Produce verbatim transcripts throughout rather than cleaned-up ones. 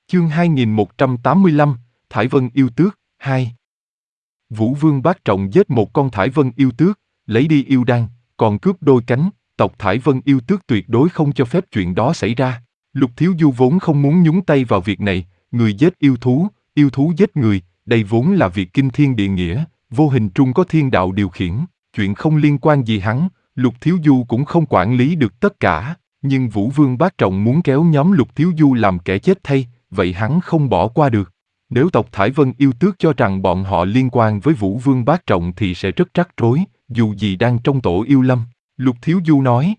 Chương hai nghìn một trăm tám mươi lăm, Thải Vân Yêu Tước, hai. Vũ Vương Bát Trọng giết một con Thải Vân Yêu Tước, lấy đi yêu đan, còn cướp đôi cánh, tộc Thải Vân Yêu Tước tuyệt đối không cho phép chuyện đó xảy ra. Lục Thiếu Du vốn không muốn nhúng tay vào việc này, người giết yêu thú, yêu thú giết người, đây vốn là việc kinh thiên địa nghĩa, vô hình trung có thiên đạo điều khiển, chuyện không liên quan gì hắn, Lục Thiếu Du cũng không quản lý được tất cả, nhưng Vũ Vương Bát Trọng muốn kéo nhóm Lục Thiếu Du làm kẻ chết thay, vậy hắn không bỏ qua được. Nếu tộc Thải Vân Yêu Tước cho rằng bọn họ liên quan với Vũ Vương Bát Trọng thì sẽ rất rắc rối, dù gì đang trong tổ yêu lâm. Lục Thiếu Du nói: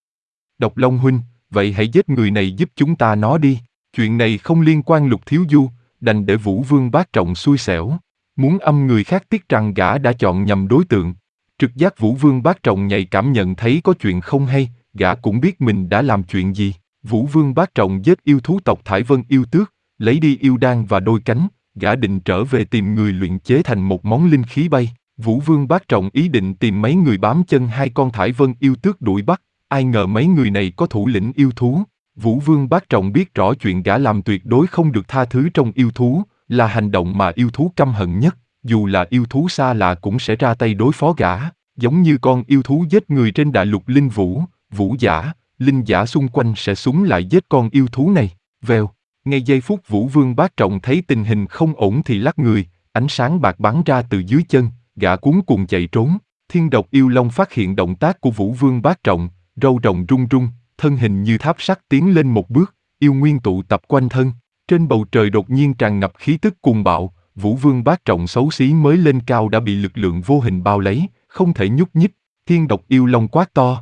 Độc Long huynh, vậy hãy giết người này giúp chúng ta nó đi. Chuyện này không liên quan Lục Thiếu Du, đành để Vũ Vương Bát Trọng xui xẻo. Muốn âm người khác tiếc rằng gã đã chọn nhầm đối tượng. Trực giác Vũ Vương Bát Trọng nhạy cảm nhận thấy có chuyện không hay, gã cũng biết mình đã làm chuyện gì. Vũ Vương Bát Trọng giết yêu thú tộc Thải Vân Yêu Tước, lấy đi yêu đan và đôi cánh, gã định trở về tìm người luyện chế thành một món linh khí bay. Vũ Vương Bát Trọng ý định tìm mấy người bám chân hai con Thải Vân Yêu Tước đuổi bắt, ai ngờ mấy người này có thủ lĩnh yêu thú. Vũ Vương Bát Trọng biết rõ chuyện gã làm tuyệt đối không được tha thứ trong yêu thú, là hành động mà yêu thú căm hận nhất, dù là yêu thú xa lạ cũng sẽ ra tay đối phó gã, giống như con yêu thú giết người trên đại lục linh vũ, vũ giả, linh giả xung quanh sẽ súng lại giết con yêu thú này. Vèo, ngay giây phút Vũ Vương Bát Trọng thấy tình hình không ổn thì lắc người, ánh sáng bạc bắn ra từ dưới chân, gã cuống cuồng chạy trốn. Thiên Độc Yêu Long phát hiện động tác của Vũ Vương Bát Trọng, râu rồng rung rung, thân hình như tháp sắt tiến lên một bước, yêu nguyên tụ tập quanh thân. Trên bầu trời đột nhiên tràn ngập khí tức cuồng bạo, Vũ Vương Bát Trọng xấu xí mới lên cao đã bị lực lượng vô hình bao lấy, không thể nhúc nhích. Thiên Độc Yêu Long quát to: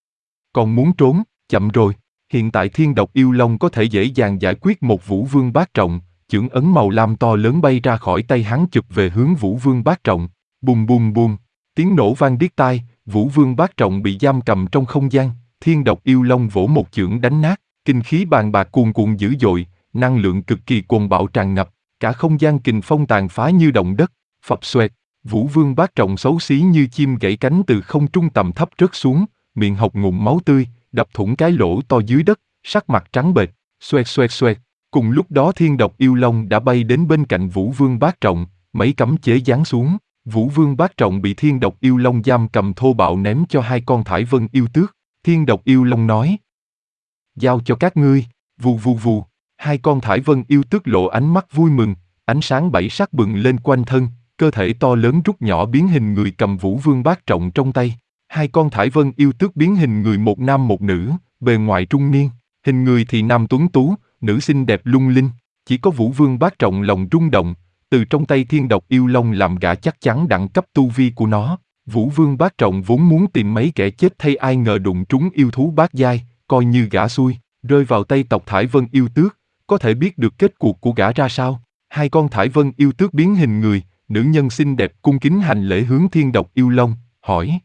Còn muốn trốn, chậm rồi. Hiện tại Thiên Độc Yêu Long có thể dễ dàng giải quyết một Vũ Vương Bát Trọng, chưởng ấn màu lam to lớn bay ra khỏi tay hắn chụp về hướng Vũ Vương Bát Trọng. Bùm bùm bùm, tiếng nổ vang điếc tai, Vũ Vương Bát Trọng bị giam cầm trong không gian. Thiên Độc Yêu Long vỗ một chưởng đánh nát, kinh khí bàn bạc cuồn cuộn dữ dội, năng lượng cực kỳ cuồng bạo tràn ngập, cả không gian kình phong tàn phá như động đất. Phập xoẹt, Vũ Vương Bát Trọng xấu xí như chim gãy cánh từ không trung tầm thấp rớt xuống, miệng hộc ngụm máu tươi, đập thủng cái lỗ to dưới đất, sắc mặt trắng bệch. Xoẹt xoẹt xoẹt. Cùng lúc đó Thiên Độc Yêu Long đã bay đến bên cạnh Vũ Vương Bát Trọng, mấy cấm chế giáng xuống. Vũ Vương Bát Trọng bị Thiên Độc Yêu Long giam cầm thô bạo ném cho hai con Thải Vân Yêu Tước. Thiên Độc Yêu Long nói: Giao cho các ngươi. Vù vù vù. Hai con Thải Vân Yêu Tước lộ ánh mắt vui mừng, ánh sáng bảy sắc bừng lên quanh thân, cơ thể to lớn rút nhỏ biến hình người cầm Vũ Vương Bát Trọng trong tay. Hai con Thải Vân Yêu Tước biến hình người một nam một nữ, bề ngoài trung niên, hình người thì nam tuấn tú, nữ xinh đẹp lung linh. Chỉ có Vũ Vương Bát Trọng lòng rung động, từ trong tay Thiên Độc Yêu Long làm gã chắc chắn đẳng cấp tu vi của nó. Vũ Vương Bát Trọng vốn muốn tìm mấy kẻ chết thay, ai ngờ đụng trúng yêu thú bát giai, coi như gã xui, rơi vào tay tộc Thải Vân Yêu Tước, có thể biết được kết cuộc của gã ra sao. Hai con Thải Vân Yêu Tước biến hình người, nữ nhân xinh đẹp cung kính hành lễ hướng Thiên Độc Yêu Long, hỏi: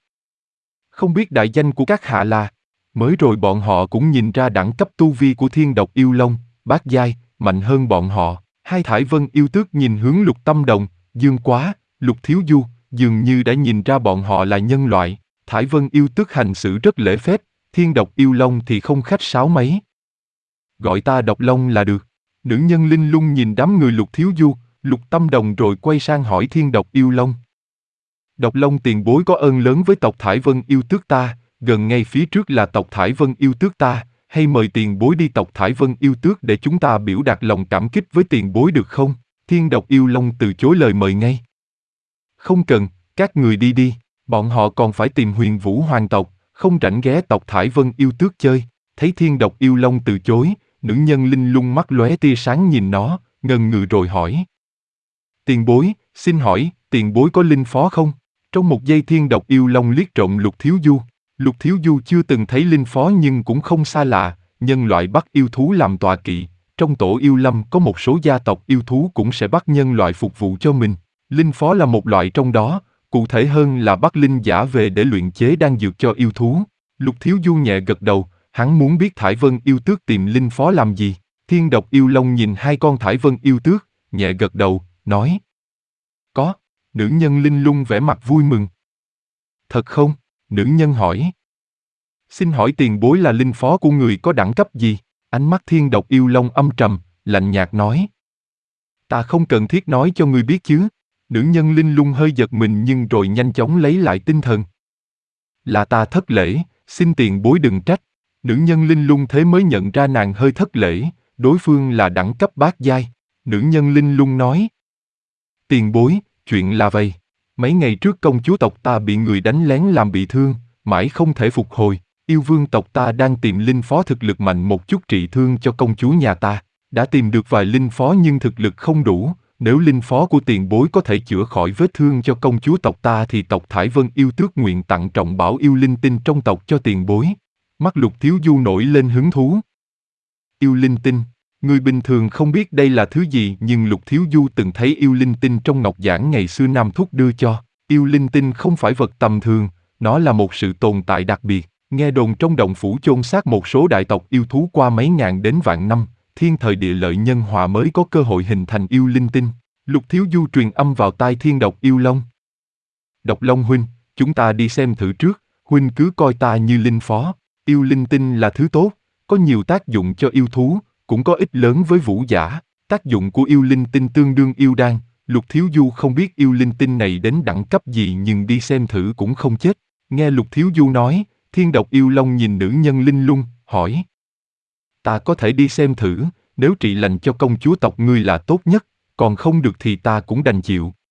Không biết đại danh của các hạ là? Mới rồi bọn họ cũng nhìn ra đẳng cấp tu vi của Thiên Độc Yêu Long, bát giai, mạnh hơn bọn họ. Hai Thải Vân Yêu Tước nhìn hướng Lục Tâm Đồng, Dương Quá, Lục Thiếu Du, dường như đã nhìn ra bọn họ là nhân loại. Thải Vân Yêu Tước hành xử rất lễ phép, Thiên Độc Yêu Long thì không khách sáo mấy. Gọi ta Độc Long là được. Nữ nhân linh lung nhìn đám người Lục Thiếu Du, Lục Tâm Đồng rồi quay sang hỏi Thiên Độc Yêu Long: Độc Long tiền bối có ơn lớn với tộc Thải Vân Yêu Tước ta, gần ngay phía trước là tộc Thải Vân Yêu Tước ta, hay mời tiền bối đi tộc Thải Vân Yêu Tước để chúng ta biểu đạt lòng cảm kích với tiền bối được không? Thiên Độc Yêu Long từ chối lời mời ngay. Không cần, các người đi đi, bọn họ còn phải tìm Huyền Vũ Hoàng tộc, không rảnh ghé tộc Thải Vân Yêu Tước chơi. Thấy Thiên Độc Yêu Long từ chối, nữ nhân linh lung mắt lóe tia sáng nhìn nó, ngần ngừ rồi hỏi: Tiền bối, xin hỏi, tiền bối có linh phó không? Trong một giây Thiên Độc Yêu Long liếc trộm Lục Thiếu Du. Lục Thiếu Du chưa từng thấy linh phó nhưng cũng không xa lạ, nhân loại bắt yêu thú làm tọa kỵ. Trong tổ yêu lâm có một số gia tộc yêu thú cũng sẽ bắt nhân loại phục vụ cho mình. Linh phó là một loại trong đó, cụ thể hơn là bắt linh giả về để luyện chế đan dược cho yêu thú. Lục Thiếu Du nhẹ gật đầu, hắn muốn biết Thải Vân Yêu Tước tìm linh phó làm gì. Thiên Độc Yêu Long nhìn hai con Thải Vân Yêu Tước, nhẹ gật đầu, nói: Có. Nữ nhân linh lung vẻ mặt vui mừng. Thật không? Nữ nhân hỏi. Xin hỏi tiền bối là linh phó của người có đẳng cấp gì? Ánh mắt Thiên Độc Yêu Long âm trầm, lạnh nhạt nói. Ta không cần thiết nói cho ngươi biết chứ. Nữ nhân linh lung hơi giật mình nhưng rồi nhanh chóng lấy lại tinh thần. Là ta thất lễ, xin tiền bối đừng trách. Nữ nhân linh lung thế mới nhận ra nàng hơi thất lễ, đối phương là đẳng cấp bát giai. Nữ nhân linh lung nói. Tiền bối, chuyện là vậy. Mấy ngày trước công chúa tộc ta bị người đánh lén làm bị thương, mãi không thể phục hồi. Yêu vương tộc ta đang tìm linh phó thực lực mạnh một chút trị thương cho công chúa nhà ta. Đã tìm được vài linh phó nhưng thực lực không đủ. Nếu linh phó của tiền bối có thể chữa khỏi vết thương cho công chúa tộc ta thì tộc Thải Vân yêu tước nguyện tặng trọng bảo yêu linh tinh trong tộc cho tiền bối. Mắt Lục Thiếu Du nổi lên hứng thú. Yêu linh tinh. Người bình thường không biết đây là thứ gì nhưng Lục Thiếu Du từng thấy yêu linh tinh trong ngọc giản ngày xưa Nam Thúc đưa cho. Yêu linh tinh không phải vật tầm thường, nó là một sự tồn tại đặc biệt. Nghe đồn trong động phủ chôn xác một số đại tộc yêu thú qua mấy ngàn đến vạn năm, thiên thời địa lợi nhân hòa mới có cơ hội hình thành yêu linh tinh. Lục Thiếu Du truyền âm vào tai Thiên Độc Yêu Long. Độc Long huynh, chúng ta đi xem thử trước, huynh cứ coi ta như linh phó. Yêu linh tinh là thứ tốt, có nhiều tác dụng cho yêu thú, cũng có ích lớn với vũ giả. Tác dụng của yêu linh tinh tương đương yêu đan. Lục Thiếu Du không biết yêu linh tinh này đến đẳng cấp gì nhưng đi xem thử cũng không chết. Nghe Lục Thiếu Du nói, Thiên Độc Yêu Long nhìn nữ nhân linh lung, hỏi. Ta có thể đi xem thử, nếu trị lành cho công chúa tộc ngươi là tốt nhất, còn không được thì ta cũng đành chịu.